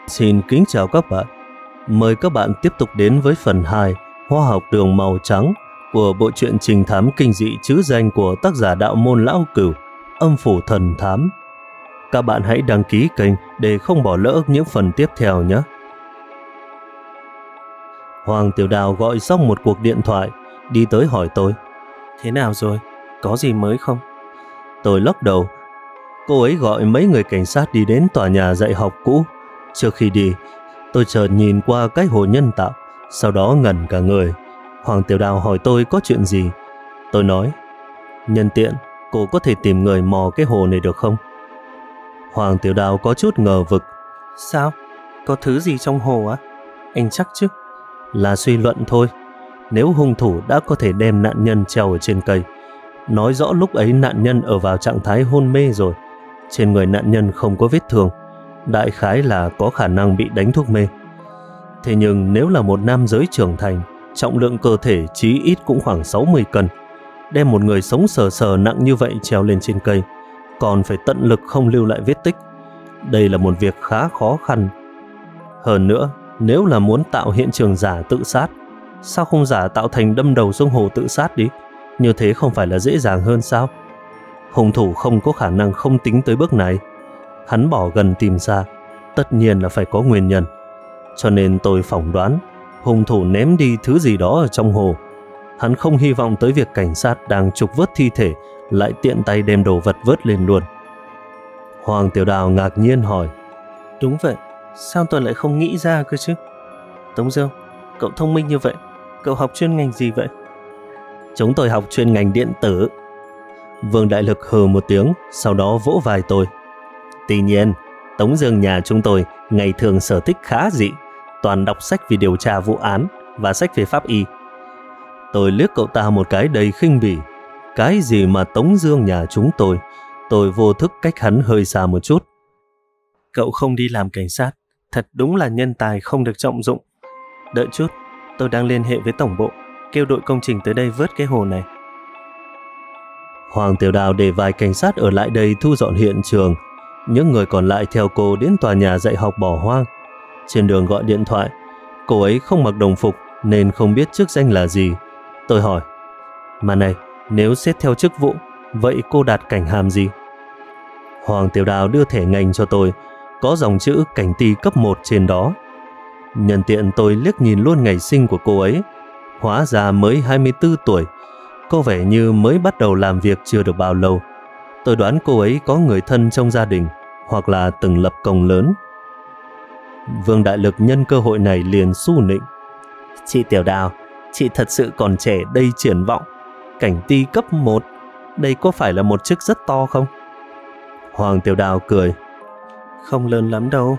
Xin kính chào các bạn. Mời các bạn tiếp tục đến với phần 2 Hoa học đường màu trắng của bộ truyện trinh thám kinh dị trứ danh của tác giả đạo môn Lão Cửu, Âm phủ thần thám. Các bạn hãy đăng ký kênh để không bỏ lỡ những phần tiếp theo nhé. Hoàng Tiểu Đào gọi xong một cuộc điện thoại, đi tới hỏi tôi: Thế nào rồi? Có gì mới không? Tôi lắc đầu. Cô ấy gọi mấy người cảnh sát đi đến tòa nhà dạy học cũ. Trước khi đi, tôi chợt nhìn qua cái hồ nhân tạo, sau đó ngẩn cả người. Hoàng Tiểu Đào hỏi tôi có chuyện gì. Tôi nói: nhân tiện, cô có thể tìm người mò cái hồ này được không? Hoàng Tiểu Đào có chút ngờ vực. Sao? Có thứ gì trong hồ á? Anh chắc chứ? Là suy luận thôi. Nếu hung thủ đã có thể đem nạn nhân treo ở trên cây, nói rõ lúc ấy nạn nhân ở vào trạng thái hôn mê rồi. Trên người nạn nhân không có vết thương, đại khái là có khả năng bị đánh thuốc mê. Thế nhưng nếu là một nam giới trưởng thành, trọng lượng cơ thể chí ít cũng khoảng 60 cân, đem một người sống sờ sờ nặng như vậy treo lên trên cây, còn phải tận lực không lưu lại vết tích, đây là một việc khá khó khăn. Hơn nữa, nếu là muốn tạo hiện trường giả tự sát, sao không giả tạo thành đâm đầu xuống hồ tự sát đi? Như thế không phải là dễ dàng hơn sao? Hung thủ không có khả năng không tính tới bước này. Hắn bỏ gần tìm xa, tất nhiên là phải có nguyên nhân. Cho nên tôi phỏng đoán hung thủ ném đi thứ gì đó ở trong hồ. Hắn không hy vọng tới việc cảnh sát đang trục vớt thi thể lại tiện tay đem đồ vật vớt lên luôn. Hoàng Tiểu Đào ngạc nhiên hỏi: Đúng vậy, sao tôi lại không nghĩ ra cơ chứ? Tống Dương, cậu thông minh như vậy, cậu học chuyên ngành gì vậy? Chúng tôi học chuyên ngành điện tử. Vương Đại Lực hừ một tiếng, sau đó vỗ vai tôi: Tuy nhiên, Tống Dương nhà chúng tôi ngày thường sở thích khá dị, toàn đọc sách về điều tra vụ án và sách về pháp y. Tôi liếc cậu ta một cái đầy khinh bỉ. Cái gì mà Tống Dương nhà chúng tôi vô thức cách hắn hơi xa một chút. Cậu không đi làm cảnh sát, thật đúng là nhân tài không được trọng dụng. Đợi chút, tôi đang liên hệ với tổng bộ, kêu đội công trình tới đây vớt cái hồ này. Hoàng Tiểu Đào để vài cảnh sát ở lại đây thu dọn hiện trường. Những người còn lại theo cô đến tòa nhà dạy học bỏ hoang. Trên đường gọi điện thoại, cô ấy không mặc đồng phục nên không biết chức danh là gì. Tôi hỏi: Mà này, nếu xét theo chức vụ, vậy cô đạt cảnh hàm gì? Hoàng Tiểu Đào đưa thẻ ngành cho tôi, có dòng chữ cảnh ty cấp 1 trên đó. Nhân tiện tôi liếc nhìn luôn ngày sinh của cô ấy. Hóa ra mới 24 tuổi, có vẻ như mới bắt đầu làm việc chưa được bao lâu. Tôi đoán cô ấy có người thân trong gia đình, hoặc là từng lập công lớn. Vương Đại Lực nhân cơ hội này liền xu nịnh: Chị Tiểu Đào, chị thật sự còn trẻ đầy triển vọng. Cảnh ty cấp 1, đây có phải là một chức rất to không? Hoàng Tiểu Đào cười: Không lớn lắm đâu.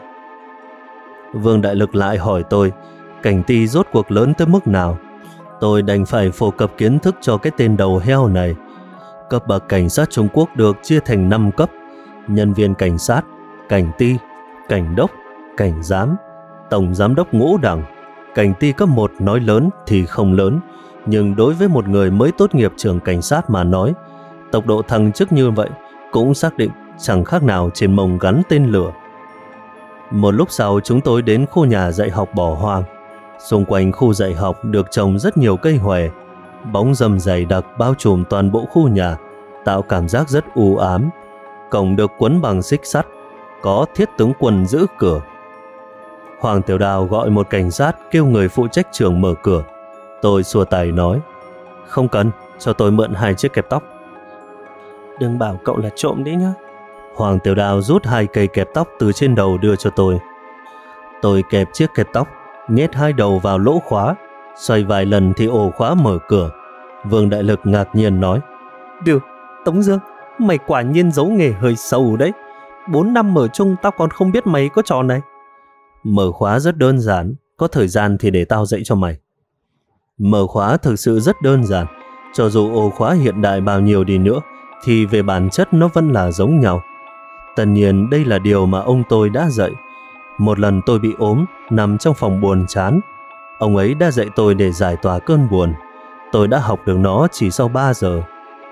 Vương Đại Lực lại hỏi tôi cảnh ty rốt cuộc lớn tới mức nào. Tôi đành phải phổ cập kiến thức cho cái tên đầu heo này. Cấp bậc cảnh sát Trung Quốc được chia thành 5 cấp: nhân viên cảnh sát, cảnh ty, cảnh đốc, cảnh giám, tổng giám đốc ngũ đẳng. Cảnh ty cấp 1 nói lớn thì không lớn, nhưng đối với một người mới tốt nghiệp trường cảnh sát mà nói, tốc độ thăng chức như vậy cũng xác định chẳng khác nào trên mông gắn tên lửa. Một lúc sau chúng tôi đến khu nhà dạy học bỏ hoang. Xung quanh khu dạy học được trồng rất nhiều cây hòe, bóng râm dày đặc bao trùm toàn bộ khu nhà, tạo cảm giác rất u ám. Cổng được quấn bằng xích sắt, có thiết tướng quân giữ cửa. Hoàng Tiểu Đào gọi một cảnh sát kêu người phụ trách trường mở cửa. Tôi xua tay nói: Không cần, cho tôi mượn 2 chiếc kẹp tóc. Đừng bảo cậu là trộm đấy nhá. Hoàng Tiểu Đào rút 2 cây kẹp tóc từ trên đầu đưa cho tôi. Tôi kẹp chiếc kẹp tóc, nhét 2 đầu vào lỗ khóa, xoay vài lần thì ổ khóa mở cửa. Vương Đại Lực ngạc nhiên nói: Được, Tống Dương, mày quả nhiên giấu nghề hơi sâu đấy. 4 năm ở chung tao còn không biết mày có trò này. Mở khóa rất đơn giản, có thời gian thì để tao dạy cho mày. Mở khóa thực sự rất đơn giản. Cho dù ổ khóa hiện đại bao nhiêu đi nữa thì về bản chất nó vẫn là giống nhau. Tất nhiên đây là điều mà ông tôi đã dạy. Một lần tôi bị ốm, nằm trong phòng buồn chán. Ông ấy đã dạy tôi để giải tỏa cơn buồn. Tôi đã học được nó chỉ sau 3 giờ.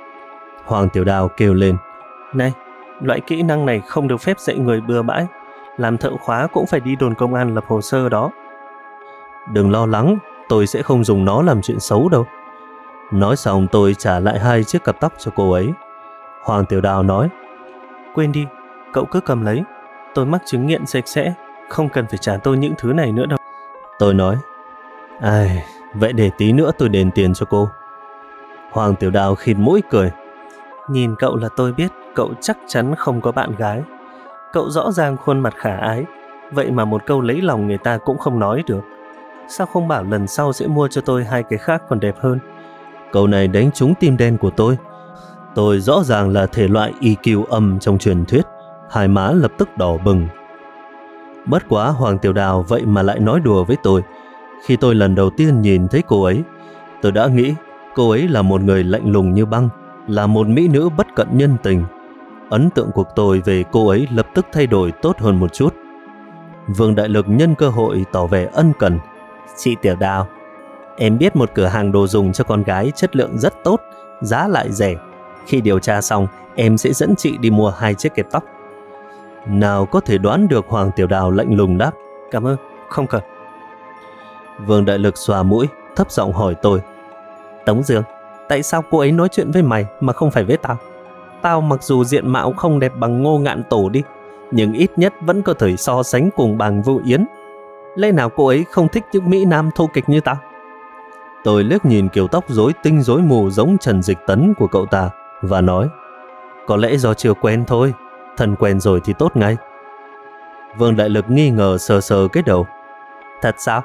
Hoàng Tiểu Đào kêu lên: Này, loại kỹ năng này không được phép dạy người bừa bãi. Làm thợ khóa cũng phải đi đồn công an lập hồ sơ đó. Đừng lo lắng, tôi sẽ không dùng nó làm chuyện xấu đâu. Nói xong tôi trả lại 2 chiếc cặp tóc cho cô ấy. Hoàng Tiểu Đào nói, quên đi, cậu cứ cầm lấy. Tôi mắc chứng nghiện sạch sẽ, không cần phải trả tôi những thứ này nữa đâu. Tôi nói, ai, vậy để tí nữa tôi đền tiền cho cô. Hoàng Tiểu Đào khịt mũi cười. Nhìn cậu là tôi biết cậu chắc chắn không có bạn gái. Cậu rõ ràng khuôn mặt khả ái, vậy mà một câu lấy lòng người ta cũng không nói được. Sao không bảo lần sau sẽ mua cho tôi 2 cái khác còn đẹp hơn? Câu này đánh trúng tim đen của tôi. Tôi rõ ràng là thể loại EQ âm trong truyền thuyết. Hai má lập tức đỏ bừng. Bất quá Hoàng Tiểu Đào vậy mà lại nói đùa với tôi. Khi tôi lần đầu tiên nhìn thấy cô ấy, tôi đã nghĩ cô ấy là một người lạnh lùng như băng, là một mỹ nữ bất cận nhân tình. Ấn tượng của tôi về cô ấy lập tức thay đổi tốt hơn một chút. Vương Đại Lực nhân cơ hội tỏ vẻ ân cần. Chị Tiểu Đào, em biết một cửa hàng đồ dùng cho con gái chất lượng rất tốt, giá lại rẻ. Khi điều tra xong, em sẽ dẫn chị đi mua 2 chiếc kẹp tóc. Nào có thể đoán được Hoàng Tiểu Đào lạnh lùng đáp, cảm ơn, không cần. Vương Đại Lực xòa mũi, thấp giọng hỏi tôi, Tống Dương, tại sao cô ấy nói chuyện với mày mà không phải với tao? Tao mặc dù diện mạo không đẹp bằng Ngô Ngạn Tổ đi, nhưng ít nhất vẫn có thể so sánh cùng bằng Vũ Yến. Lẽ nào cô ấy không thích những mỹ nam thô kịch như tao? Tôi liếc nhìn kiểu tóc rối tinh rối mù giống Trần Dịch Tấn của cậu ta và nói, có lẽ do chưa quen thôi, thân quen rồi thì tốt ngay. Vương Đại Lực nghi ngờ sờ sờ cái đầu. Thật sao?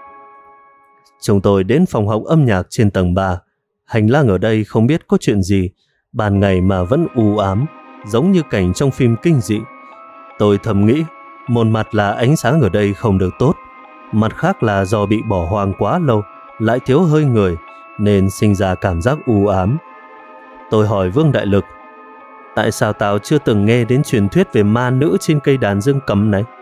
Chúng tôi đến phòng học âm nhạc trên tầng 3. Hành lang ở đây không biết có chuyện gì, ban ngày mà vẫn u ám, giống như cảnh trong phim kinh dị. Tôi thầm nghĩ, một mặt là ánh sáng ở đây không được tốt, mặt khác là do bị bỏ hoang quá lâu, lại thiếu hơi người, nên sinh ra cảm giác u ám. Tôi hỏi Vương Đại Lực, tại sao tao chưa từng nghe đến truyền thuyết về ma nữ trên cây đàn dương cầm này?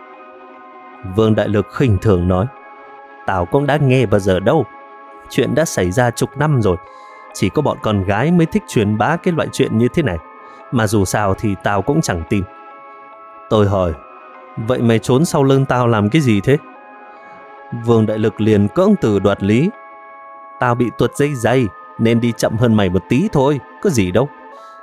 Vương Đại Lực khinh thường nói, tao cũng đã nghe bao giờ đâu. Chuyện đã xảy ra chục năm rồi. Chỉ có bọn con gái mới thích truyền bá cái loại chuyện như thế này. Mà dù sao thì tao cũng chẳng tin. Tôi hỏi, vậy mày trốn sau lưng tao làm cái gì thế? Vương Đại Lực liền cưỡng từ đoạt lý. Tao bị tuột dây dày nên đi chậm hơn mày một tí thôi, có gì đâu.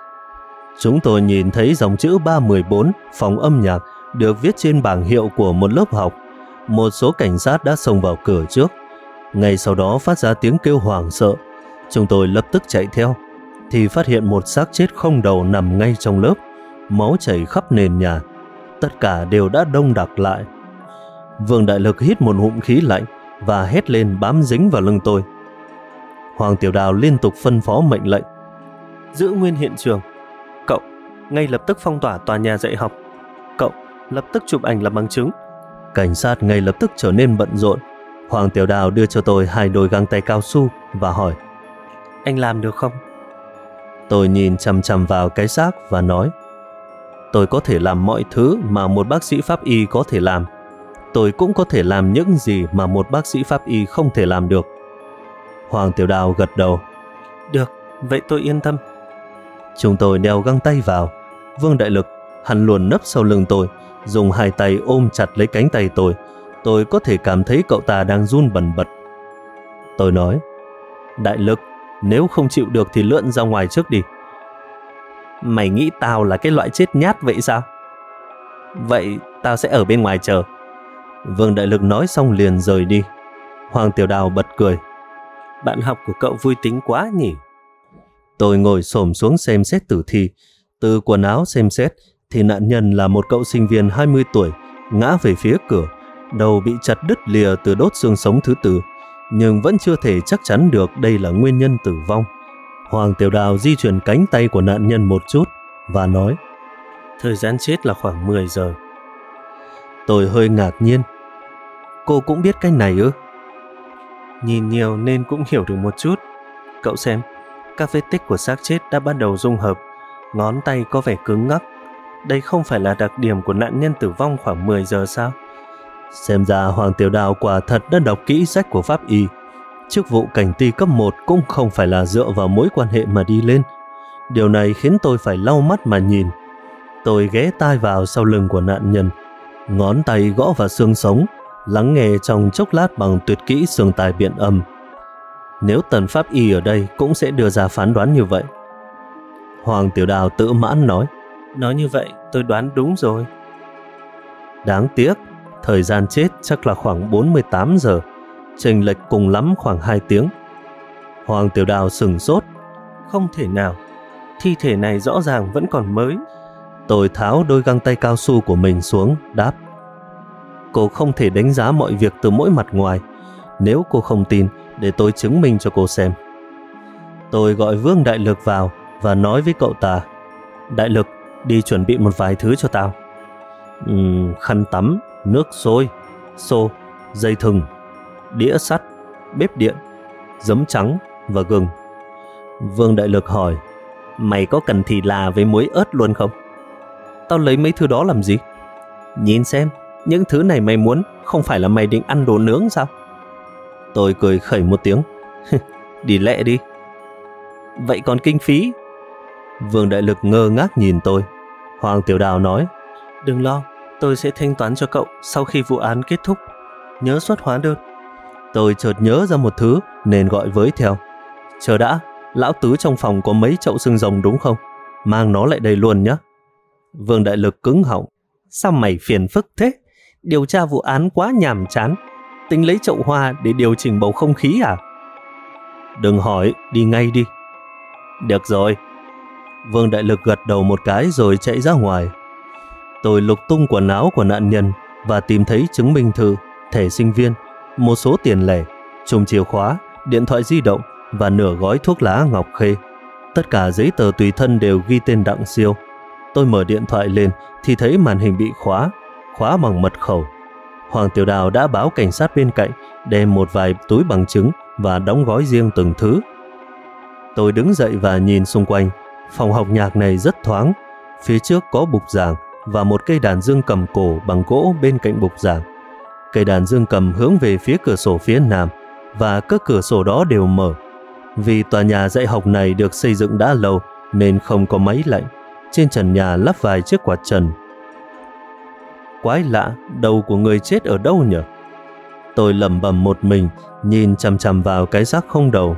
Chúng tôi nhìn thấy dòng chữ 314 phòng âm nhạc được viết trên bảng hiệu của một lớp học. Một số cảnh sát đã xông vào cửa trước. Ngay sau đó phát ra tiếng kêu hoảng sợ. Chúng tôi lập tức chạy theo, thì phát hiện một xác chết không đầu nằm ngay trong lớp, máu chảy khắp nền nhà. Tất cả đều đã đông đặc lại. Vương Đại Lực hít một ngụm khí lạnh và hét lên bám dính vào lưng tôi. Hoàng Tiểu Đào liên tục phân phó mệnh lệnh. Giữ nguyên hiện trường. Cậu, ngay lập tức phong tỏa tòa nhà dạy học. Cậu, lập tức chụp ảnh làm bằng chứng. Cảnh sát ngay lập tức trở nên bận rộn. Hoàng Tiểu Đào đưa cho tôi 2 đôi găng tay cao su và hỏi, anh làm được không? Tôi nhìn chằm chằm vào cái xác và nói, tôi có thể làm mọi thứ mà một bác sĩ pháp y có thể làm. Tôi cũng có thể làm những gì mà một bác sĩ pháp y không thể làm được. Hoàng Tiểu Đào gật đầu. Được, vậy tôi yên tâm. Chúng tôi đeo găng tay vào. Vương Đại Lực, hắn luồn nấp sau lưng tôi, dùng 2 tay ôm chặt lấy cánh tay tôi. Tôi có thể cảm thấy cậu ta đang run bần bật. Tôi nói, Đại Lực, nếu không chịu được thì lượn ra ngoài trước đi. Mày nghĩ tao là cái loại chết nhát vậy sao? Vậy tao sẽ ở bên ngoài chờ. Vương Đại Lực nói xong liền rời đi. Hoàng Tiểu Đào bật cười. Bạn học của cậu vui tính quá nhỉ? Tôi ngồi xổm xuống xem xét tử thi. Từ quần áo xem xét thì nạn nhân là một cậu sinh viên 20 tuổi, ngã về phía cửa, đầu bị chặt đứt lìa từ đốt xương sống thứ 4, nhưng vẫn chưa thể chắc chắn được đây là nguyên nhân tử vong. Hoàng Tiểu Đào di chuyển cánh tay của nạn nhân một chút và nói, thời gian chết là khoảng 10 giờ. Tôi hơi ngạc nhiên. Cô cũng biết cái này ư? Nhìn nhiều nên cũng hiểu được một chút. Cậu xem, các vết tích của xác chết đã bắt đầu dung hợp, ngón tay có vẻ cứng ngắc. Đây không phải là đặc điểm của nạn nhân tử vong khoảng 10 giờ sao? Xem ra Hoàng Tiểu Đào quả thật đã đọc kỹ sách của pháp y. Chức vụ cảnh ty cấp 1 cũng không phải là dựa vào mối quan hệ mà đi lên. Điều này khiến tôi phải lau mắt mà nhìn. Tôi ghé tai vào sau lưng của nạn nhân. Ngón tay gõ vào xương sống, lắng nghe trong chốc lát bằng tuyệt kỹ xương tai biện âm. Nếu Tần pháp y ở đây cũng sẽ đưa ra phán đoán như vậy. Hoàng Tiểu Đào tự mãn nói, nói như vậy tôi đoán đúng rồi. Đáng tiếc, thời gian chết chắc là khoảng 48 giờ, chênh lệch cùng lắm khoảng 2 tiếng. Hoàng Tiểu Đào sửng sốt, không thể nào, thi thể này rõ ràng vẫn còn mới. Tôi tháo đôi găng tay cao su của mình xuống, đáp, cô không thể đánh giá mọi việc từ mỗi mặt ngoài. Nếu cô không tin, để tôi chứng minh cho cô xem. Tôi gọi Vương Đại Lực vào và nói với cậu ta, Đại Lực, đi chuẩn bị một vài thứ cho tao. Khăn tắm, nước sôi, xô, dây thừng, đĩa sắt, bếp điện, giấm trắng và gừng. Vương Đại Lực hỏi, mày có cần thịt là với muối ớt luôn không? Tao lấy mấy thứ đó làm gì? Nhìn xem, những thứ này mày muốn, không phải là mày định ăn đồ nướng sao? Tôi cười khẩy một tiếng, đi lẹ đi. Vậy còn kinh phí? Vương Đại Lực ngơ ngác nhìn tôi. Hoàng Tiểu Đào nói, đừng lo, tôi sẽ thanh toán cho cậu sau khi vụ án kết thúc. Nhớ xuất hóa đơn. Tôi chợt nhớ ra một thứ nên gọi với theo, chờ đã, lão tứ trong phòng có mấy chậu xương rồng đúng không? Mang nó lại đây luôn nhé. Vương Đại Lực cứng họng, sao mày phiền phức thế? Điều tra vụ án quá nhàm chán, tính lấy chậu hoa để điều chỉnh bầu không khí à? Đừng hỏi, đi ngay đi. Được rồi. Vương Đại Lực gật đầu một cái rồi chạy ra ngoài. Tôi lục tung quần áo của nạn nhân và tìm thấy chứng minh thư, thẻ sinh viên, một số tiền lẻ, chùm chìa khóa, điện thoại di động và nửa gói thuốc lá Ngọc Khê. Tất cả giấy tờ tùy thân đều ghi tên Đặng Siêu. Tôi mở điện thoại lên thì thấy màn hình bị khóa bằng mật khẩu. Hoàng Tiểu Đào đã báo cảnh sát bên cạnh đem một vài túi bằng chứng và đóng gói riêng từng thứ. Tôi đứng dậy và nhìn xung quanh. Phòng học nhạc này rất thoáng. Phía trước có bục giảng và một cây đàn dương cầm cổ bằng gỗ bên cạnh bục giảng. Cây đàn dương cầm hướng về phía cửa sổ phía nam và các cửa sổ đó đều mở. Vì tòa nhà dạy học này được xây dựng đã lâu nên không có máy lạnh. Trên trần nhà lắp vài chiếc quạt trần. Quái lạ, đầu của người chết ở đâu nhỉ? Tôi lẩm bẩm một mình, nhìn chằm chằm vào cái xác không đầu.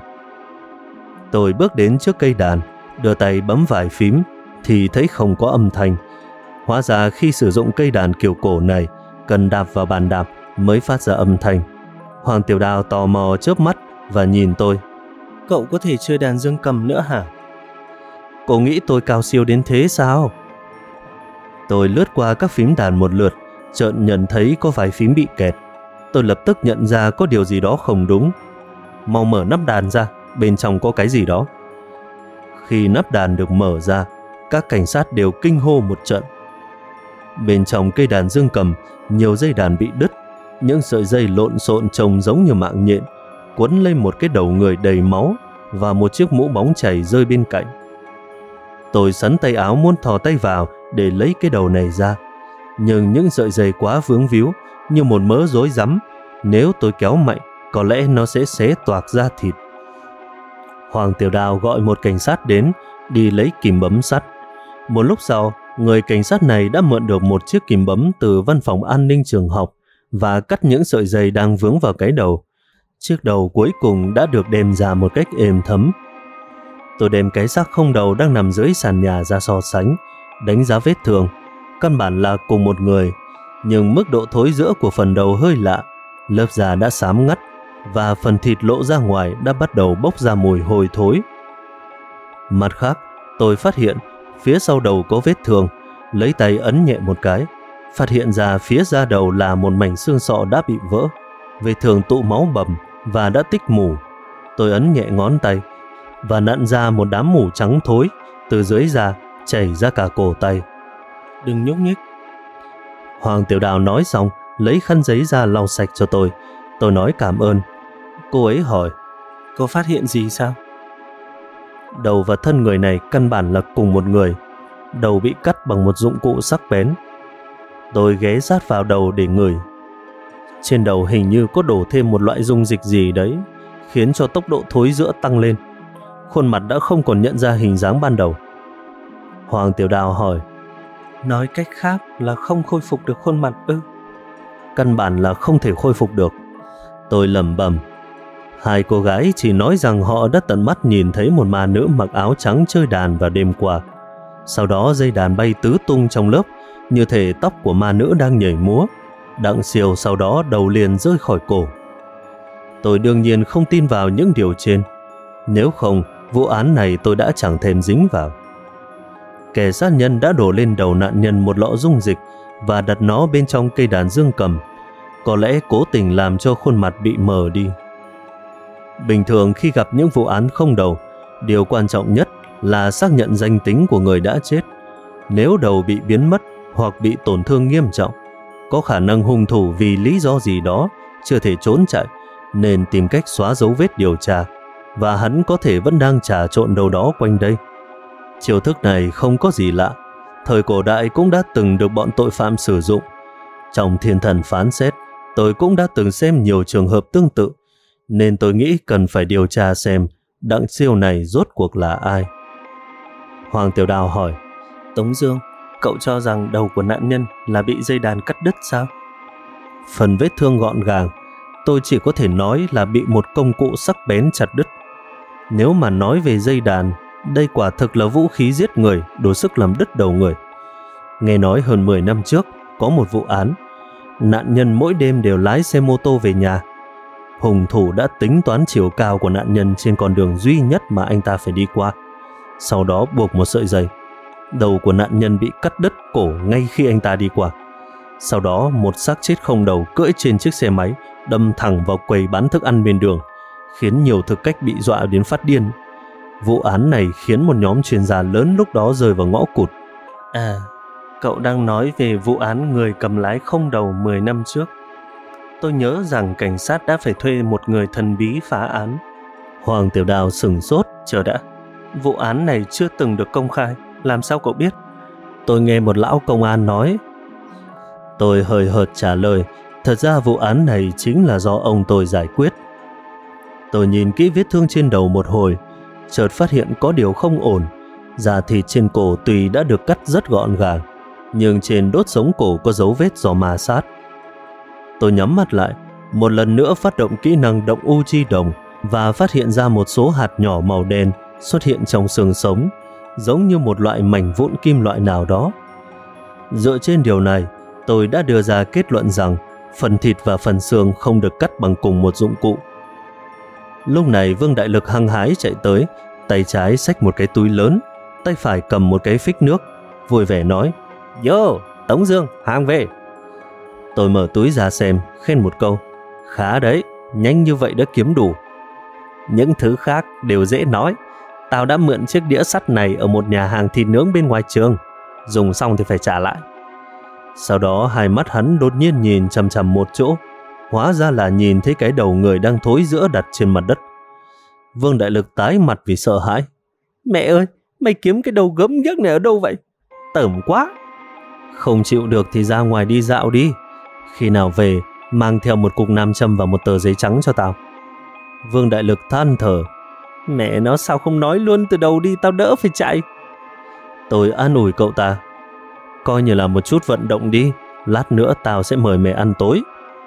Tôi bước đến trước cây đàn, đưa tay bấm vài phím thì thấy không có âm thanh. Hóa ra khi sử dụng cây đàn kiểu cổ này, cần đạp vào bàn đạp mới phát ra âm thanh. Hoàng Tiểu Đào tò mò chớp mắt và nhìn tôi. Cậu có thể chơi đàn dương cầm nữa hả? Cô nghĩ tôi cao siêu đến thế sao? Tôi lướt qua các phím đàn một lượt, chợt nhận thấy có vài phím bị kẹt. Tôi lập tức nhận ra có điều gì đó không đúng. Mau mở nắp đàn ra, bên trong có cái gì đó. Khi nắp đàn được mở ra, các cảnh sát đều kinh hô một trận. Bên trong cây đàn dương cầm, nhiều dây đàn bị đứt, những sợi dây lộn xộn trông giống như mạng nhện, quấn lên một cái đầu người đầy máu và một chiếc mũ bóng chảy rơi bên cạnh. Tôi sắn tay áo muốn thò tay vào để lấy cái đầu này ra, nhưng những sợi dây quá vướng víu như một mớ rối rắm. Nếu tôi kéo mạnh, có lẽ nó sẽ xé toạc da thịt. Hoàng Tiểu Đào gọi một cảnh sát đến, đi lấy kìm bấm sắt. Một lúc sau, người cảnh sát này đã mượn được một chiếc kìm bấm từ văn phòng an ninh trường học và cắt những sợi dây đang vướng vào cái đầu. Chiếc đầu cuối cùng đã được đem ra một cách êm thấm. Tôi đem cái xác không đầu đang nằm dưới sàn nhà ra so sánh, đánh giá vết thương. Căn bản là cùng một người, nhưng mức độ thối rữa của phần đầu hơi lạ. Lớp da đã xám ngắt và phần thịt lộ ra ngoài đã bắt đầu bốc ra mùi hôi thối. Mặt khác, tôi phát hiện phía sau đầu có vết thương, lấy tay ấn nhẹ một cái, phát hiện ra phía da đầu là một mảnh xương sọ đã bị vỡ, vết thương tụ máu bầm và đã tích mủ. Tôi ấn nhẹ ngón tay và nặn ra một đám mủ trắng thối từ dưới da chảy ra cả cổ tay. Đừng nhúc nhích. Hoàng Tiểu Đào nói xong, lấy khăn giấy ra lau sạch cho tôi. Tôi nói cảm ơn. Cô ấy hỏi, có phát hiện gì sao? Đầu và thân người này căn bản là cùng một người. Đầu bị cắt bằng một dụng cụ sắc bén. Tôi ghé sát vào đầu để ngửi. Trên đầu hình như có đổ thêm một loại dung dịch gì đấy, khiến cho tốc độ thối rữa tăng lên. Khuôn mặt đã không còn nhận ra hình dáng ban đầu. Hoàng Tiểu Đào hỏi, Nói cách khác là không khôi phục được khuôn mặt ư? Căn bản là không thể khôi phục được. Tôi lẩm bẩm. Hai cô gái chỉ nói rằng họ đã tận mắt nhìn thấy một ma nữ mặc áo trắng chơi đàn vào đêm qua. Sau đó dây đàn bay tứ tung trong lớp, như thể tóc của ma nữ đang nhảy múa. Đặng siêu sau đó đầu liền rơi khỏi cổ. Tôi đương nhiên không tin vào những điều trên. Nếu không, vụ án này tôi đã chẳng thèm dính vào. Kẻ sát nhân đã đổ lên đầu nạn nhân một lọ dung dịch và đặt nó bên trong cây đàn dương cầm, có lẽ cố tình làm cho khuôn mặt bị mờ đi. Bình thường khi gặp những vụ án không đầu, điều quan trọng nhất là xác nhận danh tính của người đã chết. Nếu đầu bị biến mất hoặc bị tổn thương nghiêm trọng, có khả năng hung thủ vì lý do gì đó chưa thể trốn chạy, nên tìm cách xóa dấu vết điều tra, và hắn có thể vẫn đang trà trộn đâu đó quanh đây. Chiêu thức này không có gì lạ, thời cổ đại cũng đã từng được bọn tội phạm sử dụng. Trong Thiên Thần phán xét, tôi cũng đã từng xem nhiều trường hợp tương tự, nên tôi nghĩ cần phải điều tra xem Đặng siêu này rốt cuộc là ai. Hoàng Tiểu Đào hỏi, Tống Dương, cậu cho rằng đầu của nạn nhân là bị dây đàn cắt đứt sao? Phần vết thương gọn gàng, tôi chỉ có thể nói là bị một công cụ sắc bén chặt đứt. Nếu mà nói về dây đàn, đây quả thực là vũ khí giết người, đủ sức làm đứt đầu người. Nghe nói hơn 10 năm trước, có một vụ án, nạn nhân mỗi đêm đều lái xe mô tô về nhà. Hung thủ đã tính toán chiều cao của nạn nhân trên con đường duy nhất mà anh ta phải đi qua. Sau đó buộc một sợi dây. Đầu của nạn nhân bị cắt đứt cổ ngay khi anh ta đi qua. Sau đó một xác chết không đầu cưỡi trên chiếc xe máy, đâm thẳng vào quầy bán thức ăn bên đường, khiến nhiều thực khách bị dọa đến phát điên. Vụ án này khiến một nhóm chuyên gia lớn lúc đó rơi vào ngõ cụt. À, cậu đang nói về vụ án người cầm lái không đầu 10 năm trước. Tôi nhớ rằng cảnh sát đã phải thuê một người thần bí phá án. Hoàng Tiểu Đào sửng sốt. Chờ đã, vụ án này chưa từng được công khai, làm sao cậu biết? Tôi nghe một lão công an nói. Tôi hời hợt trả lời, thật ra vụ án này chính là do ông tôi giải quyết. Tôi nhìn kỹ vết thương trên đầu một hồi, chợt phát hiện có điều không ổn. Da thịt trên cổ tuy đã được cắt rất gọn gàng, nhưng trên đốt sống cổ có dấu vết do ma sát. Tôi nhắm mắt lại, một lần nữa phát động kỹ năng động u chi đồng và phát hiện ra một số hạt nhỏ màu đen xuất hiện trong xương sống, giống như một loại mảnh vụn kim loại nào đó. Dựa trên điều này, tôi đã đưa ra kết luận rằng phần thịt và phần xương không được cắt bằng cùng một dụng cụ. Lúc này Vương Đại Lực hăng hái chạy tới, tay trái xách một cái túi lớn, tay phải cầm một cái phích nước, vui vẻ nói, Yo, Tống Dương, hàng về. Tôi mở túi ra xem, khen một câu, khá đấy, nhanh như vậy đã kiếm đủ. Những thứ khác đều dễ nói. Tao đã mượn chiếc đĩa sắt này ở một nhà hàng thịt nướng bên ngoài trường, dùng xong thì phải trả lại. Sau đó hai mắt hắn đột nhiên nhìn chằm chằm một chỗ, hóa ra là nhìn thấy cái đầu người đang thối rữa đặt trên mặt đất. Vương Đại Lực tái mặt vì sợ hãi. Mẹ ơi, mày kiếm cái đầu gớm ghiếc này ở đâu vậy? Tởm quá. Không chịu được thì ra ngoài đi dạo đi. Khi nào về, mang theo một cục nam châm và một tờ giấy trắng cho tao. Vương Đại Lực than thở. Mẹ nó, sao không nói luôn từ đầu đi, tao đỡ phải chạy. Tôi an ủi cậu ta. Coi như là một chút vận động đi, lát nữa tao sẽ mời mẹ ăn tối.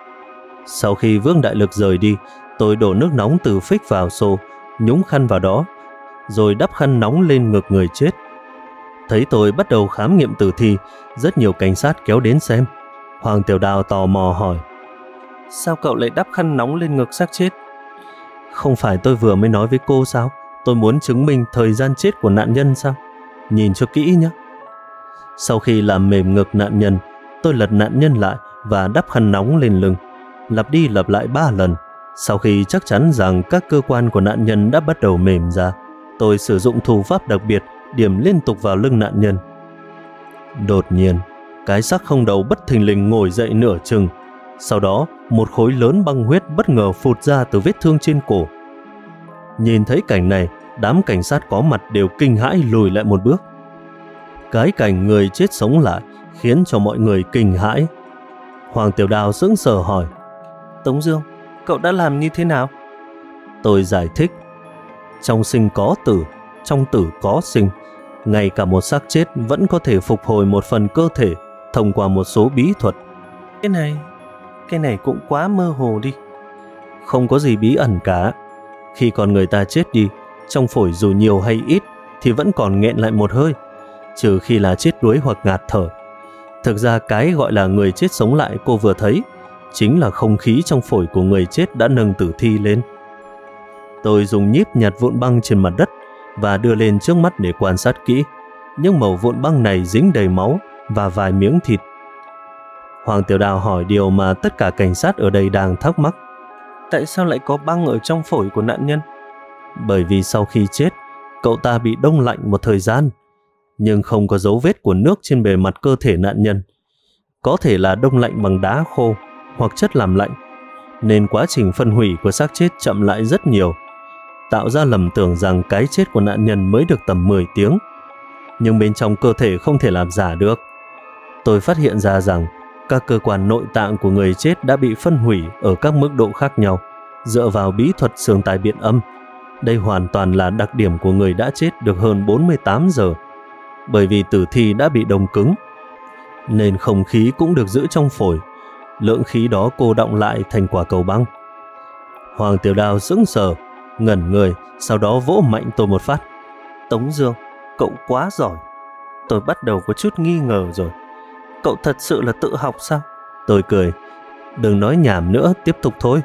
Sau khi Vương Đại Lực rời đi, tôi đổ nước nóng từ phích vào xô, nhúng khăn vào đó, rồi đắp khăn nóng lên ngực người chết. Thấy tôi bắt đầu khám nghiệm tử thi, rất nhiều cảnh sát kéo đến xem. Hoàng Tiểu Đào tò mò hỏi, sao cậu lại đắp khăn nóng lên ngực xác chết? Không phải tôi vừa mới nói với cô sao? Tôi muốn chứng minh thời gian chết của nạn nhân sao? Nhìn cho kỹ nhé. Sau khi làm mềm ngực nạn nhân, tôi lật nạn nhân lại và đắp khăn nóng lên lưng, lặp đi lặp lại 3 lần. Sau khi chắc chắn rằng các cơ quan của nạn nhân đã bắt đầu mềm ra, tôi sử dụng thủ pháp đặc biệt điểm liên tục vào lưng nạn nhân. Đột nhiên, cái xác không đầu bất thình lình ngồi dậy nửa chừng. Sau đó, một khối lớn băng huyết bất ngờ phụt ra từ vết thương trên cổ. Nhìn thấy cảnh này, đám cảnh sát có mặt đều kinh hãi lùi lại một bước. Cái cảnh người chết sống lại khiến cho mọi người kinh hãi. Hoàng Tiểu Đào sững sờ hỏi, Tống Dương, cậu đã làm như thế nào? Tôi giải thích, trong sinh có tử, trong tử có sinh. Ngay cả một xác chết vẫn có thể phục hồi một phần cơ thể thông qua một số bí thuật. Cái này cũng quá mơ hồ đi. Không có gì bí ẩn cả. Khi con người ta chết đi, trong phổi dù nhiều hay ít thì vẫn còn nghẹn lại một hơi, trừ khi là chết đuối hoặc ngạt thở. Thực ra cái gọi là người chết sống lại cô vừa thấy chính là không khí trong phổi của người chết đã nâng tử thi lên. Tôi dùng nhíp nhặt vụn băng trên mặt đất và đưa lên trước mắt để quan sát kỹ. Những mẩu vụn băng này dính đầy máu và vài miếng thịt. Hoàng Tiểu Đào hỏi điều mà tất cả cảnh sát ở đây đang thắc mắc. Tại sao lại có băng ở trong phổi của nạn nhân? Bởi vì sau khi chết, cậu ta bị đông lạnh một thời gian, nhưng không có dấu vết của nước trên bề mặt cơ thể nạn nhân. Có thể là đông lạnh bằng đá khô hoặc chất làm lạnh, nên quá trình phân hủy của xác chết chậm lại rất nhiều, tạo ra lầm tưởng rằng cái chết của nạn nhân mới được tầm 10 tiếng. Nhưng bên trong cơ thể không thể làm giả được. Tôi phát hiện ra rằng các cơ quan nội tạng của người chết đã bị phân hủy ở các mức độ khác nhau, dựa vào bí thuật xương tai biện âm. Đây hoàn toàn là đặc điểm của người đã chết được hơn 48 giờ. Bởi vì tử thi đã bị đông cứng, nên không khí cũng được giữ trong phổi. Lượng khí đó cô đọng lại thành quả cầu băng. Hoàng Tiểu Đào sững sờ, ngẩn người, sau đó vỗ mạnh tôi một phát. Tống Dương, cậu quá giỏi. Tôi bắt đầu có chút nghi ngờ rồi. Cậu thật sự là tự học sao? Tôi cười. Đừng nói nhảm nữa, tiếp tục thôi.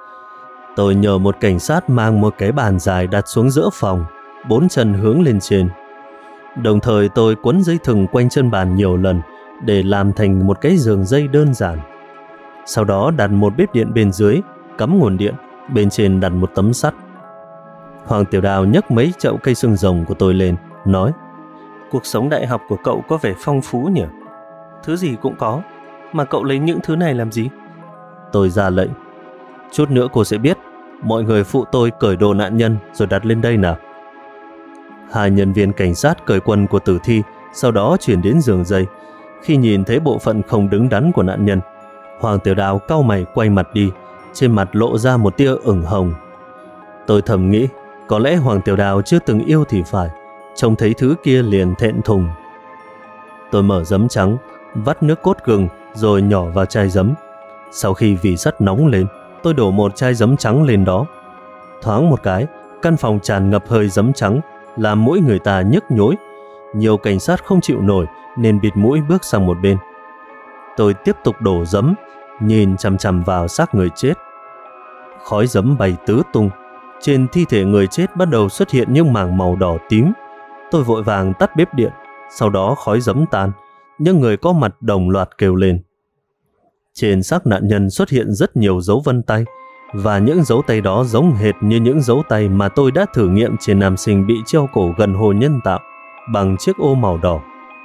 Tôi nhờ một cảnh sát mang một cái bàn dài đặt xuống giữa phòng, 4 chân hướng lên trên. Đồng thời tôi quấn dây thừng quanh chân bàn nhiều lần để làm thành một cái giường dây đơn giản. Sau đó đặt một bếp điện bên dưới, cắm nguồn điện, bên trên đặt một tấm sắt. Hoàng Tiểu Đào nhấc mấy chậu cây xương rồng của tôi lên, nói: Cuộc sống đại học của cậu có vẻ phong phú nhỉ? Thứ gì cũng có, mà cậu lấy những thứ này làm gì? Tôi ra lệnh: Chút nữa cô sẽ biết. Mọi người phụ tôi cởi đồ nạn nhân rồi đặt lên đây nào. 2 nhân viên cảnh sát cởi quần của tử thi, sau đó chuyển đến giường dây. Khi nhìn thấy bộ phận không đứng đắn của nạn nhân, Hoàng Tiểu Đào cau mày quay mặt đi, trên mặt lộ ra một tia ửng hồng. Tôi thầm nghĩ, có lẽ Hoàng Tiểu Đào chưa từng yêu thì phải, trông thấy thứ kia liền thẹn thùng. Tôi mở giấm trắng, vắt nước cốt gừng rồi nhỏ vào chai giấm. Sau khi vỉ sắt nóng lên, tôi đổ một chai giấm trắng lên đó. Thoáng một cái, căn phòng tràn ngập hơi giấm trắng, làm mũi người ta nhức nhối. Nhiều cảnh sát không chịu nổi nên bịt mũi bước sang một bên. Tôi tiếp tục đổ giấm, nhìn chằm chằm vào xác người chết. Khói giấm bay tứ tung. Trên thi thể người chết bắt đầu xuất hiện những mảng màu đỏ tím. Tôi vội vàng tắt bếp điện, sau đó khói giấm tan. Những người có mặt đồng loạt kêu lên. Trên xác nạn nhân xuất hiện rất nhiều dấu vân tay, và những dấu tay đó giống hệt như những dấu tay mà tôi đã thử nghiệm trên nam sinh bị treo cổ gần hồ nhân tạo bằng chiếc ô màu đỏ.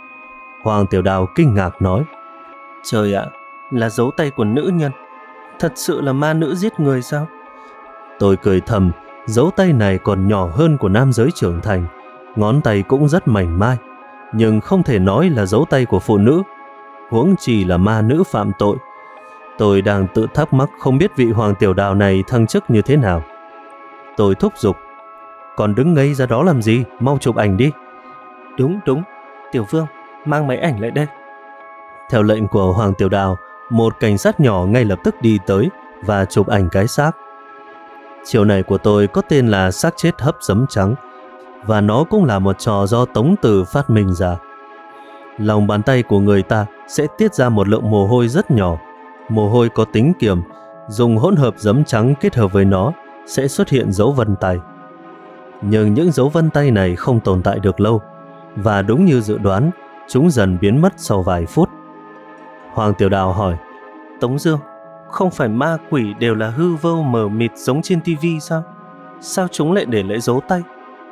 Hoàng Tiểu Đào kinh ngạc nói: Trời ạ, là dấu tay của nữ nhân. Thật sự là ma nữ giết người sao? Tôi cười thầm, dấu tay này còn nhỏ hơn của nam giới trưởng thành, ngón tay cũng rất mảnh mai, nhưng không thể nói là dấu tay của phụ nữ, huống chi là ma nữ phạm tội. Tôi đang tự thắc mắc không biết vị Hoàng Tiểu Đào này thăng chức như thế nào. Tôi thúc giục: Còn đứng ngây ra đó làm gì, mau chụp ảnh đi. Đúng, Tiểu Vương, mang máy ảnh lại đây. Theo lệnh của Hoàng Tiểu Đào, một cảnh sát nhỏ ngay lập tức đi tới và chụp ảnh cái xác. Chiều này của tôi có tên là xác chết hấp giấm trắng, và nó cũng là một trò do Tống Từ phát minh ra. Lòng bàn tay của người ta sẽ tiết ra một lượng mồ hôi rất nhỏ. Mồ hôi có tính kiềm, dùng hỗn hợp giấm trắng kết hợp với nó sẽ xuất hiện dấu vân tay. Nhưng những dấu vân tay này không tồn tại được lâu, và đúng như dự đoán, chúng dần biến mất sau vài phút. Hoàng Tiểu Đào hỏi: Tống Dương, không phải ma quỷ đều là hư vô mờ mịt giống trên tivi sao? Sao chúng lại để lại dấu tay?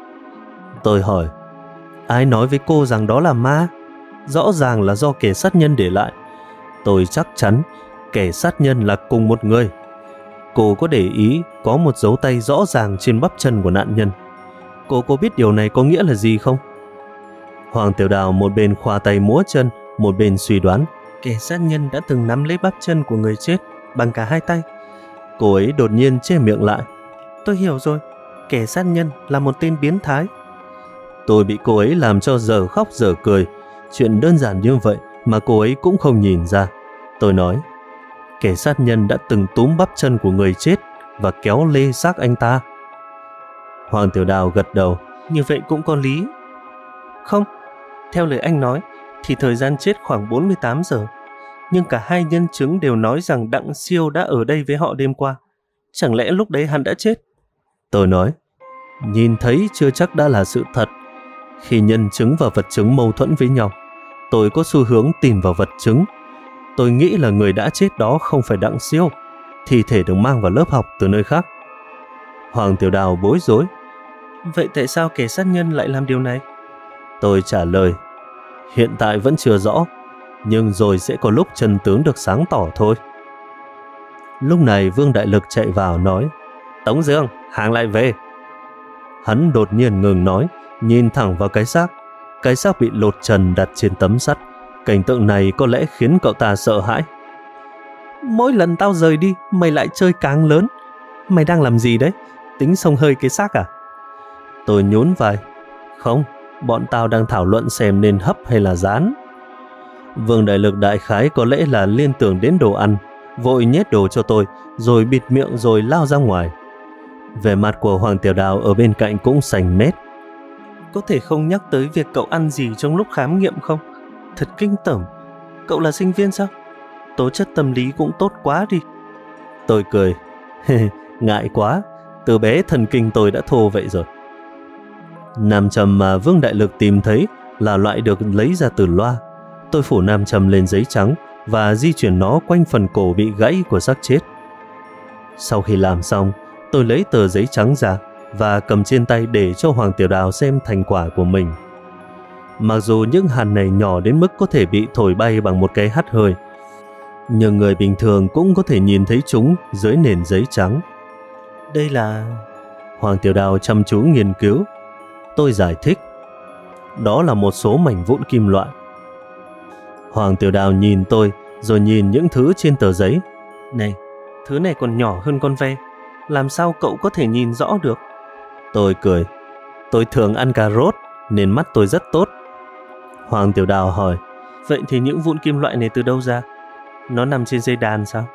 Tôi hỏi: Ai nói với cô rằng đó là ma? Rõ ràng là do kẻ sát nhân để lại. Tôi chắc chắn kẻ sát nhân là cùng một người. Cô có để ý có một dấu tay rõ ràng trên bắp chân của nạn nhân. Cô có biết điều này có nghĩa là gì không? Hoàng Tiểu Đào một bên khoa tay múa chân, một bên suy đoán: Kẻ sát nhân đã từng nắm lấy bắp chân của người chết bằng cả hai tay. Cô ấy đột nhiên che miệng lại: Tôi hiểu rồi, kẻ sát nhân là một tên biến thái. Tôi bị cô ấy làm cho dở khóc dở cười. Chuyện đơn giản như vậy mà cô ấy cũng không nhìn ra. Tôi nói, kẻ sát nhân đã từng túm bắp chân của người chết và kéo lê xác anh ta. Hoàng Tiểu Đào gật đầu. Như vậy cũng có lý. Không, theo lời anh nói thì thời gian chết khoảng 48 giờ. Nhưng cả hai nhân chứng đều nói rằng Đặng Siêu đã ở đây với họ đêm qua. Chẳng lẽ lúc đấy hắn đã chết? Tôi nói, nhìn thấy chưa chắc đã là sự thật. Khi nhân chứng và vật chứng mâu thuẫn với nhau, tôi có xu hướng tin vào vật chứng. Tôi nghĩ là người đã chết đó không phải Đặng Siêu. Thi thể được mang vào lớp học từ nơi khác. Hoàng Tiểu Đào bối rối. Vậy tại sao kẻ sát nhân lại làm điều này? Tôi trả lời, hiện tại vẫn chưa rõ, nhưng rồi sẽ có lúc chân tướng được sáng tỏ thôi. Lúc này Vương Đại Lực chạy vào nói, Tống Dương, hàng lại về. Hắn đột nhiên ngừng nói, nhìn thẳng vào cái xác. Cái xác bị lột trần đặt trên tấm sắt. Cảnh tượng này có lẽ khiến cậu ta sợ hãi. Mỗi lần tao rời đi, mày lại chơi càng lớn. Mày đang làm gì đấy? Tính xông hơi cái xác à? Tôi nhún vai. Không, bọn tao đang thảo luận xem nên hấp hay là rán. Vương Đại Lực đại khái có lẽ là liên tưởng đến đồ ăn, vội nhét đồ cho tôi, rồi bịt miệng rồi lao ra ngoài. Vẻ mặt của Hoàng Tiểu Đào ở bên cạnh cũng sành mét. Có thể không nhắc tới việc cậu ăn gì trong lúc khám nghiệm không? Thật kinh tởm. Cậu là sinh viên sao? Tố chất tâm lý cũng tốt quá đi. Tôi cười. Ngại quá, từ bé thần kinh tôi đã thô vậy rồi. Nam châm mà Vương Đại Lực tìm thấy là loại được lấy ra từ loa. Tôi phủ nam châm lên giấy trắng và di chuyển nó quanh phần cổ bị gãy của xác chết. Sau khi làm xong, tôi lấy tờ giấy trắng ra và cầm trên tay để cho Hoàng Tiểu Đào xem thành quả của mình. Mặc dù những hạt này nhỏ đến mức có thể bị thổi bay bằng một cái hắt hơi, nhưng người bình thường cũng có thể nhìn thấy chúng dưới nền giấy trắng. Đây là... Hoàng Tiểu Đào chăm chú nghiên cứu. Tôi giải thích. Đó là một số mảnh vụn kim loại. Hoàng Tiểu Đào nhìn tôi rồi nhìn những thứ trên tờ giấy. Này, thứ này còn nhỏ hơn con ve. Làm sao cậu có thể nhìn rõ được? Tôi cười. Tôi thường ăn cà rốt nên mắt tôi rất tốt. Hoàng Tiểu Đào hỏi, vậy thì những vụn kim loại này từ đâu ra? Nó nằm trên dây đàn sao?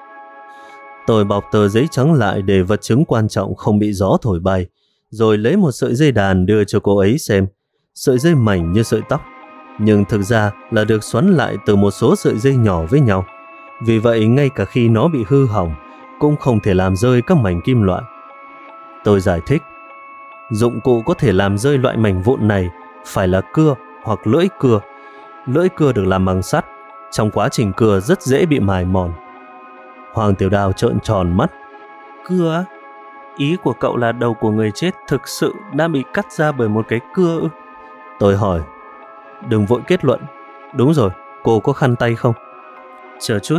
Tôi bọc tờ giấy trắng lại để vật chứng quan trọng không bị gió thổi bay, rồi lấy một sợi dây đàn đưa cho cô ấy xem. Sợi dây mảnh như sợi tóc, nhưng thực ra là được xoắn lại từ một số sợi dây nhỏ với nhau. Vì vậy ngay cả khi nó bị hư hỏng cũng không thể làm rơi các mảnh kim loại. Tôi giải thích, dụng cụ có thể làm rơi loại mảnh vụn này phải là cưa hoặc lưỡi cưa. Lưỡi cưa được làm bằng sắt, trong quá trình cưa rất dễ bị mài mòn. Hoàng Tiểu Đào trợn tròn mắt. Cưa á? Ý của cậu là đầu của người chết thực sự đã bị cắt ra bởi một cái cưa ư? Tôi hỏi. Đừng vội kết luận. Đúng rồi, cô có khăn tay không? Chờ chút.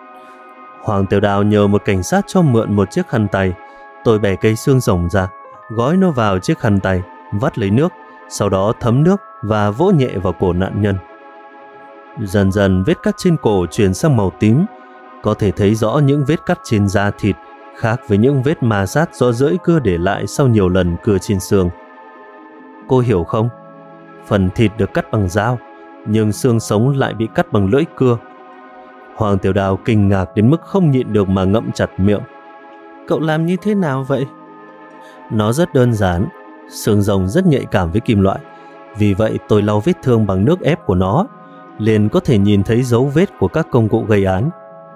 Hoàng Tiểu Đào nhờ một cảnh sát cho mượn một chiếc khăn tay. Tôi bẻ cây xương rồng ra, gói nó vào chiếc khăn tay, vắt lấy nước, sau đó thấm nước và vỗ nhẹ vào cổ nạn nhân. Dần dần vết cắt trên cổ chuyển sang màu tím. Có thể thấy rõ những vết cắt trên da thịt khác với những vết ma sát do lưỡi cưa để lại sau nhiều lần cưa trên xương. Cô hiểu không? Phần thịt được cắt bằng dao, nhưng xương sống lại bị cắt bằng lưỡi cưa. Hoàng Tiểu Đào kinh ngạc đến mức không nhịn được mà ngậm chặt miệng. Cậu làm như thế nào vậy? Nó rất đơn giản. Xương rồng rất nhạy cảm với kim loại. Vì vậy tôi lau vết thương bằng nước ép của nó, liền có thể nhìn thấy dấu vết của các công cụ gây án.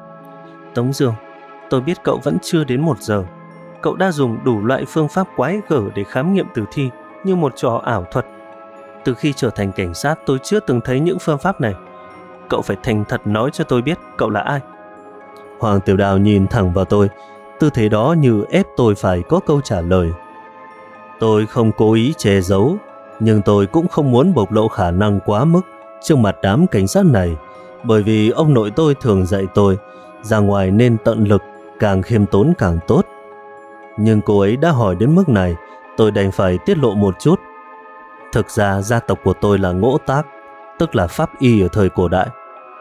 Tống Dương, tôi biết cậu vẫn chưa đến 1 giờ. Cậu đã dùng đủ loại phương pháp quái gở để khám nghiệm tử thi như một trò ảo thuật. Từ khi trở thành cảnh sát tôi chưa từng thấy những phương pháp này. Cậu phải thành thật nói cho tôi biết cậu là ai. Hoàng Tiểu Đào nhìn thẳng vào tôi, tư thế đó như ép tôi phải có câu trả lời. Tôi không cố ý che giấu, nhưng tôi cũng không muốn bộc lộ khả năng quá mức trước mặt đám cảnh sát này, bởi vì ông nội tôi thường dạy tôi ra ngoài nên tận lực, càng khiêm tốn càng tốt. Nhưng cô ấy đã hỏi đến mức này, tôi đành phải tiết lộ một chút. Thực ra gia tộc của tôi là Ngỗ Tác, tức là pháp y ở thời cổ đại.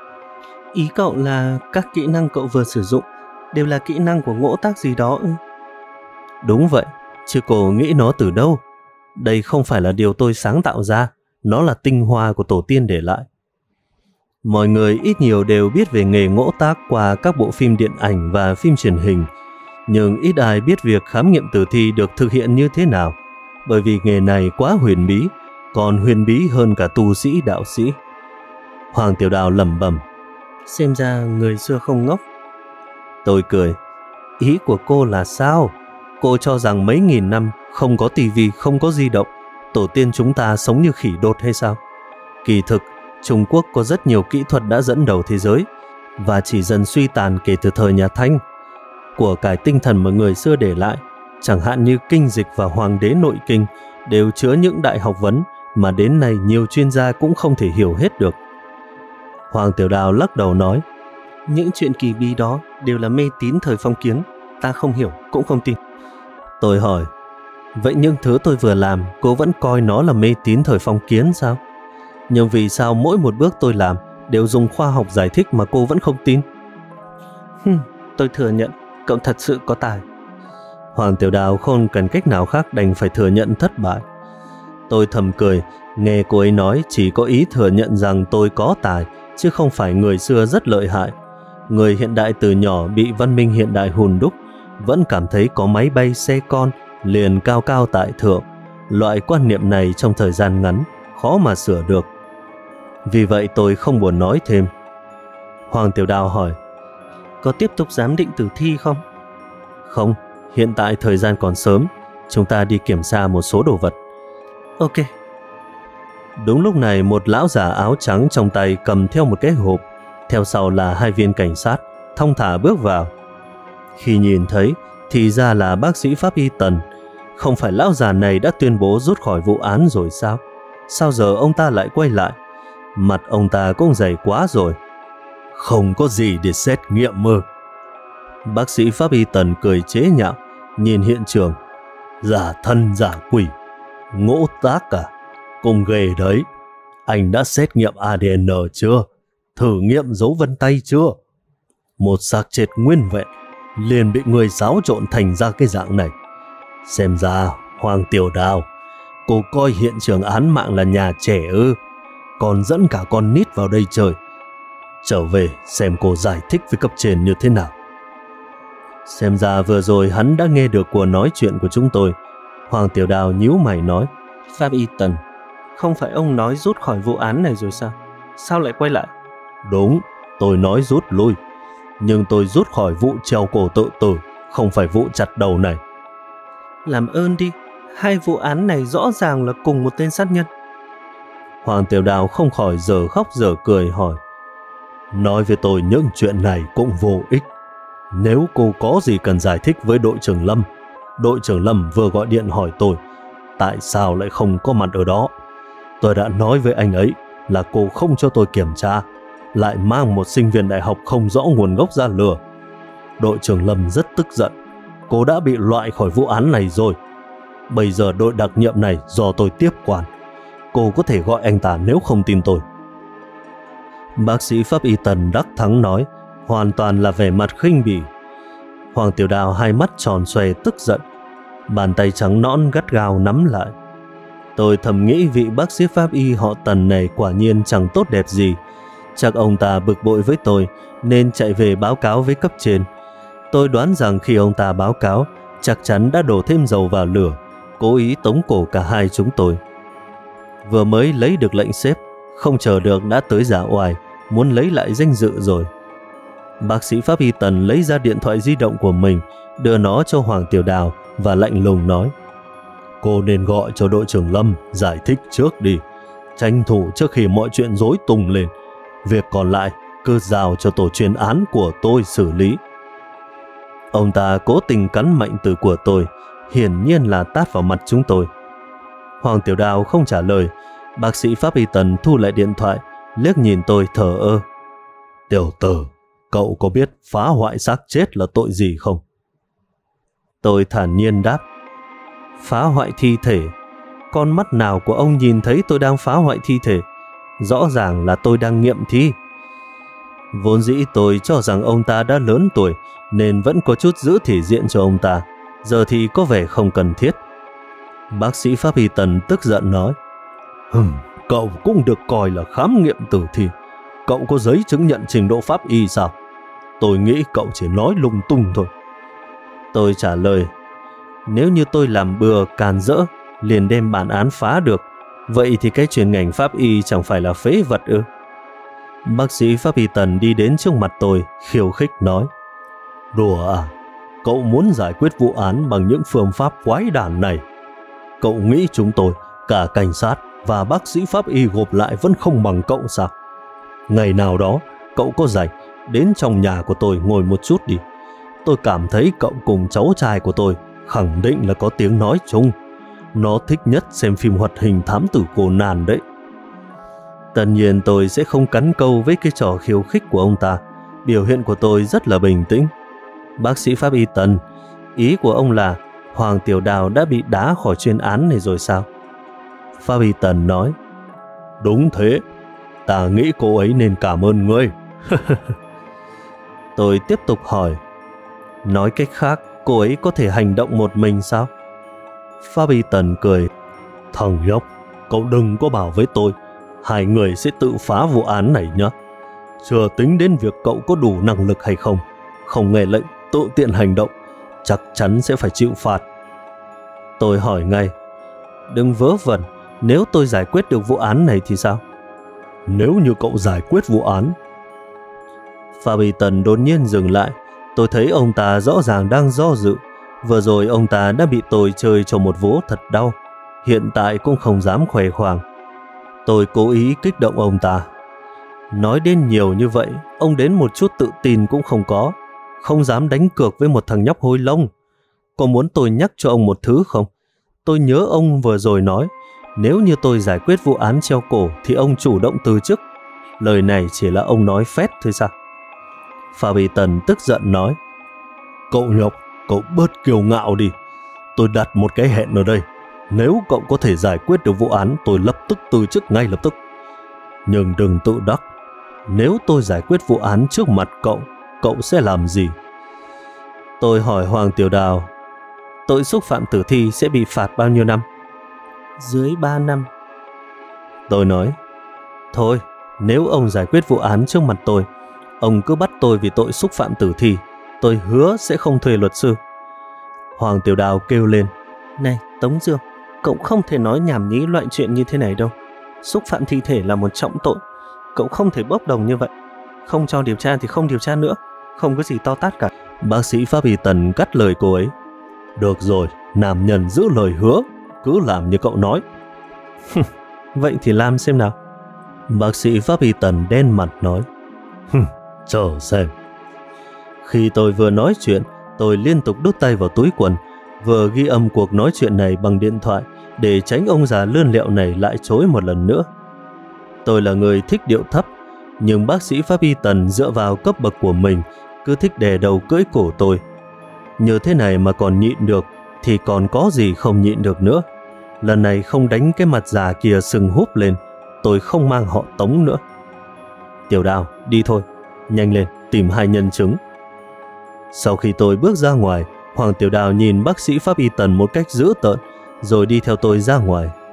Ý cậu là các kỹ năng cậu vừa sử dụng đều là kỹ năng của Ngỗ Tác gì đó ư? Đúng vậy, chứ cô nghĩ nó từ đâu? Đây không phải là điều tôi sáng tạo ra, nó là tinh hoa của tổ tiên để lại. Mọi người ít nhiều đều biết về nghề ngỗ tác qua các bộ phim điện ảnh và phim truyền hình, nhưng ít ai biết việc khám nghiệm tử thi được thực hiện như thế nào, bởi vì nghề này quá huyền bí, còn huyền bí hơn cả tu sĩ đạo sĩ. Hoàng Tiểu Đào lẩm bẩm, xem ra người xưa không ngốc. Tôi cười, ý của cô là sao? Cô cho rằng mấy nghìn năm không có tivi, không có di động, tổ tiên chúng ta sống như khỉ đột hay sao? Kỳ thực, Trung Quốc có rất nhiều kỹ thuật đã dẫn đầu thế giới và chỉ dần suy tàn kể từ thời nhà Thanh. Của cải tinh thần mà người xưa để lại, chẳng hạn như kinh dịch và hoàng đế nội kinh, đều chứa những đại học vấn mà đến nay nhiều chuyên gia cũng không thể hiểu hết được. Hoàng Tiểu Đào lắc đầu nói, những chuyện kỳ bí đó đều là mê tín thời phong kiến, ta không hiểu cũng không tin. Tôi hỏi, vậy những thứ tôi vừa làm cô vẫn coi nó là mê tín thời phong kiến sao? Nhưng vì sao mỗi một bước tôi làm đều dùng khoa học giải thích mà cô vẫn không tin? Tôi thừa nhận, cậu thật sự có tài. Hoàng Tiểu Đào không cần cách nào khác đành phải thừa nhận thất bại. Tôi thầm cười, nghe cô ấy nói chỉ có ý thừa nhận rằng tôi có tài, chứ không phải người xưa rất lợi hại. Người hiện đại từ nhỏ bị văn minh hiện đại hùn đúc, vẫn cảm thấy có máy bay xe con liền cao cao tại thượng. Loại quan niệm này trong thời gian ngắn khó mà sửa được. Vì vậy tôi không buồn nói thêm. Hoàng Tiểu Đào hỏi, có tiếp tục giám định tử thi không? Không, hiện tại thời gian còn sớm, chúng ta đi kiểm tra một số đồ vật. Ok. Đúng lúc này một lão già áo trắng trong tay cầm theo một cái hộp, theo sau là 2 viên cảnh sát, thong thả bước vào. Khi nhìn thấy thì ra là bác sĩ pháp y Tần. Không phải lão già này đã tuyên bố rút khỏi vụ án rồi sao? Sao giờ ông ta lại quay lại? Mặt ông ta cũng dày quá rồi. Không có gì để xét nghiệm mơ. Bác sĩ pháp y Tần cười chế nhạo, nhìn hiện trường. Giả thân giả quỷ, ngỗ tác à? Cùng ghê đấy. Anh đã xét nghiệm ADN chưa? Thử nghiệm dấu vân tay chưa? Một xác chết nguyên vẹn liền bị người xáo trộn thành ra cái dạng này. Xem ra Hoàng Tiểu Đào, cô coi hiện trường án mạng là nhà trẻ ư? Còn dẫn cả con nít vào đây chơi. Trở về xem cô giải thích với cấp trên như thế nào. Xem ra vừa rồi hắn đã nghe được cuộc nói chuyện của chúng tôi. Hoàng Tiểu Đào nhíu mày nói, Pháp y Tần, không phải ông nói rút khỏi vụ án này rồi sao? Sao lại quay lại? Đúng, tôi nói rút lui, nhưng tôi rút khỏi vụ treo cổ tự tử, không phải vụ chặt đầu này. Làm ơn đi, 2 vụ án này rõ ràng là cùng một tên sát nhân. Hoàng Tiểu Đào không khỏi giờ khóc giờ cười hỏi, nói với tôi những chuyện này cũng vô ích. Nếu cô có gì cần giải thích với đội trưởng Lâm, đội trưởng Lâm vừa gọi điện hỏi tôi tại sao lại không có mặt ở đó. Tôi đã nói với anh ấy là cô không cho tôi kiểm tra, lại mang một sinh viên đại học không rõ nguồn gốc ra lừa. Đội trưởng Lâm rất tức giận. Cô đã bị loại khỏi vụ án này rồi. Bây giờ đội đặc nhiệm này do tôi tiếp quản. Cô có thể gọi anh ta nếu không tin tôi. Bác sĩ pháp y Tần đắc thắng nói, hoàn toàn là vẻ mặt khinh bỉ. Hoàng Tiểu Đào hai mắt tròn xoe tức giận, bàn tay trắng nõn gắt gao nắm lại. Tôi thầm nghĩ vị bác sĩ pháp y họ Tần này quả nhiên chẳng tốt đẹp gì. Chắc ông ta bực bội với tôi nên chạy về báo cáo với cấp trên. Tôi đoán rằng khi ông ta báo cáo, chắc chắn đã đổ thêm dầu vào lửa, cố ý tống cổ cả hai chúng tôi. Vừa mới lấy được lệnh xếp, không chờ được đã tới giã oai, muốn lấy lại danh dự rồi. Bác sĩ pháp y Tần lấy ra điện thoại di động của mình, đưa nó cho Hoàng Tiểu Đào và lạnh lùng nói, cô nên gọi cho đội trưởng Lâm giải thích trước đi, tranh thủ trước khi mọi chuyện rối tung lên. Việc còn lại cứ giao cho tổ chuyên án của tôi xử lý. Ông ta cố tình cắn mạnh từ của tôi, hiển nhiên là tát vào mặt chúng tôi. Hoàng Tiểu Đào không trả lời. Bác sĩ pháp y Tần thu lại điện thoại, liếc nhìn tôi thờ ơ. Tiểu tử, cậu có biết phá hoại xác chết là tội gì không? Tôi thản nhiên đáp, phá hoại thi thể? Con mắt nào của ông nhìn thấy tôi đang phá hoại thi thể? Rõ ràng là tôi đang nghiệm thi. Vốn dĩ tôi cho rằng ông ta đã lớn tuổi nên vẫn có chút giữ thể diện cho ông ta, giờ thì có vẻ không cần thiết. Bác sĩ pháp y Tần tức giận nói, cậu cũng được coi là khám nghiệm tử thi. Cậu có giấy chứng nhận trình độ pháp y sao? Tôi nghĩ cậu chỉ nói lung tung thôi. Tôi trả lời, nếu như tôi làm bừa càn rỡ liền đem bản án phá được, vậy thì cái chuyên ngành pháp y chẳng phải là phế vật ư? Bác sĩ pháp y Tần đi đến trước mặt tôi, khiêu khích nói, đùa à? Cậu muốn giải quyết vụ án bằng những phương pháp quái đản này? Cậu nghĩ chúng tôi, cả cảnh sát và bác sĩ pháp y gộp lại vẫn không bằng cậu sao? Ngày nào đó, cậu có rảnh đến trong nhà của tôi ngồi một chút đi. Tôi cảm thấy cậu cùng cháu trai của tôi khẳng định là có tiếng nói chung. Nó thích nhất xem phim hoạt hình thám tử Conan đấy. Tất nhiên tôi sẽ không cắn câu với cái trò khiêu khích của ông ta. Biểu hiện của tôi rất là bình tĩnh. Bác sĩ pháp y Tần, ý của ông là Hoàng Tiểu Đào đã bị đá khỏi chuyên án này rồi sao? Pháp y Tần nói, đúng thế, ta nghĩ cô ấy nên cảm ơn ngươi. Tôi tiếp tục hỏi, nói cách khác, cô ấy có thể hành động một mình sao? Pháp y Tần cười, thằng nhóc, cậu đừng có bảo với tôi, hai người sẽ tự phá vụ án này nhé. Chưa tính đến việc cậu có đủ năng lực hay không, không nghe lệnh tự tiện hành động, chắc chắn sẽ phải chịu phạt. Tôi hỏi ngay, đừng vớ vẩn, nếu tôi giải quyết được vụ án này thì sao? Nếu như cậu giải quyết vụ án... Pháp y Tần đột nhiên dừng lại. Tôi thấy ông ta rõ ràng đang do dự. Vừa rồi ông ta đã bị tôi chơi cho một vố thật đau, hiện tại cũng không dám khoe khoang. Tôi cố ý kích động ông ta. Nói đến nhiều như vậy, ông đến một chút tự tin cũng không có, không dám đánh cược với một thằng nhóc hôi lông. Có muốn tôi nhắc cho ông một thứ không? Tôi nhớ ông vừa rồi nói, nếu như tôi giải quyết vụ án treo cổ thì ông chủ động từ chức. Lời này chỉ là ông nói phét thôi sao? Pháp y Tần tức giận nói, cậu nhóc, cậu bớt kiêu ngạo đi. Tôi đặt một cái hẹn ở đây, nếu cậu có thể giải quyết được vụ án, tôi lập tức từ chức ngay lập tức. Nhưng đừng tự đắc, nếu tôi giải quyết vụ án trước mặt cậu, cậu sẽ làm gì? Tôi hỏi Hoàng Tiểu Đào, tội xúc phạm tử thi sẽ bị phạt bao nhiêu năm? Dưới 3 năm. Tôi nói, thôi, nếu ông giải quyết vụ án trước mặt tôi, ông cứ bắt tôi vì tội xúc phạm tử thi, tôi hứa sẽ không thuê luật sư. Hoàng Tiểu Đào kêu lên, này Tống Dương, cậu không thể nói nhảm nhí loại chuyện như thế này đâu. Xúc phạm thi thể là một trọng tội, cậu không thể bốc đồng như vậy. Không cho điều tra thì không điều tra nữa, không có gì to tát cả. Bác sĩ pháp y Tần cắt lời cô ấy, được rồi, nam nhân giữ lời hứa, cứ làm như cậu nói. Vậy thì làm xem nào. Bác sĩ pháp y Tần đen mặt nói, chờ xem. Khi tôi vừa nói chuyện, tôi liên tục đút tay vào túi quần, vừa ghi âm cuộc nói chuyện này bằng điện thoại để tránh ông già lươn lẹo này lại chối một lần nữa. Tôi là người thích điệu thấp, nhưng bác sĩ pháp y Tần dựa vào cấp bậc của mình cứ thích đè đầu cưỡi cổ tôi. Như thế này mà còn nhịn được thì còn có gì không nhịn được nữa. Lần này không đánh cái mặt già kia sưng húp lên, tôi không mang họ Tống nữa. Tiểu Đào, đi thôi, nhanh lên, tìm hai nhân chứng. Sau khi tôi bước ra ngoài, Hoàng Tiểu Đào nhìn bác sĩ pháp y Tần một cách dữ tợn, rồi đi theo tôi ra ngoài.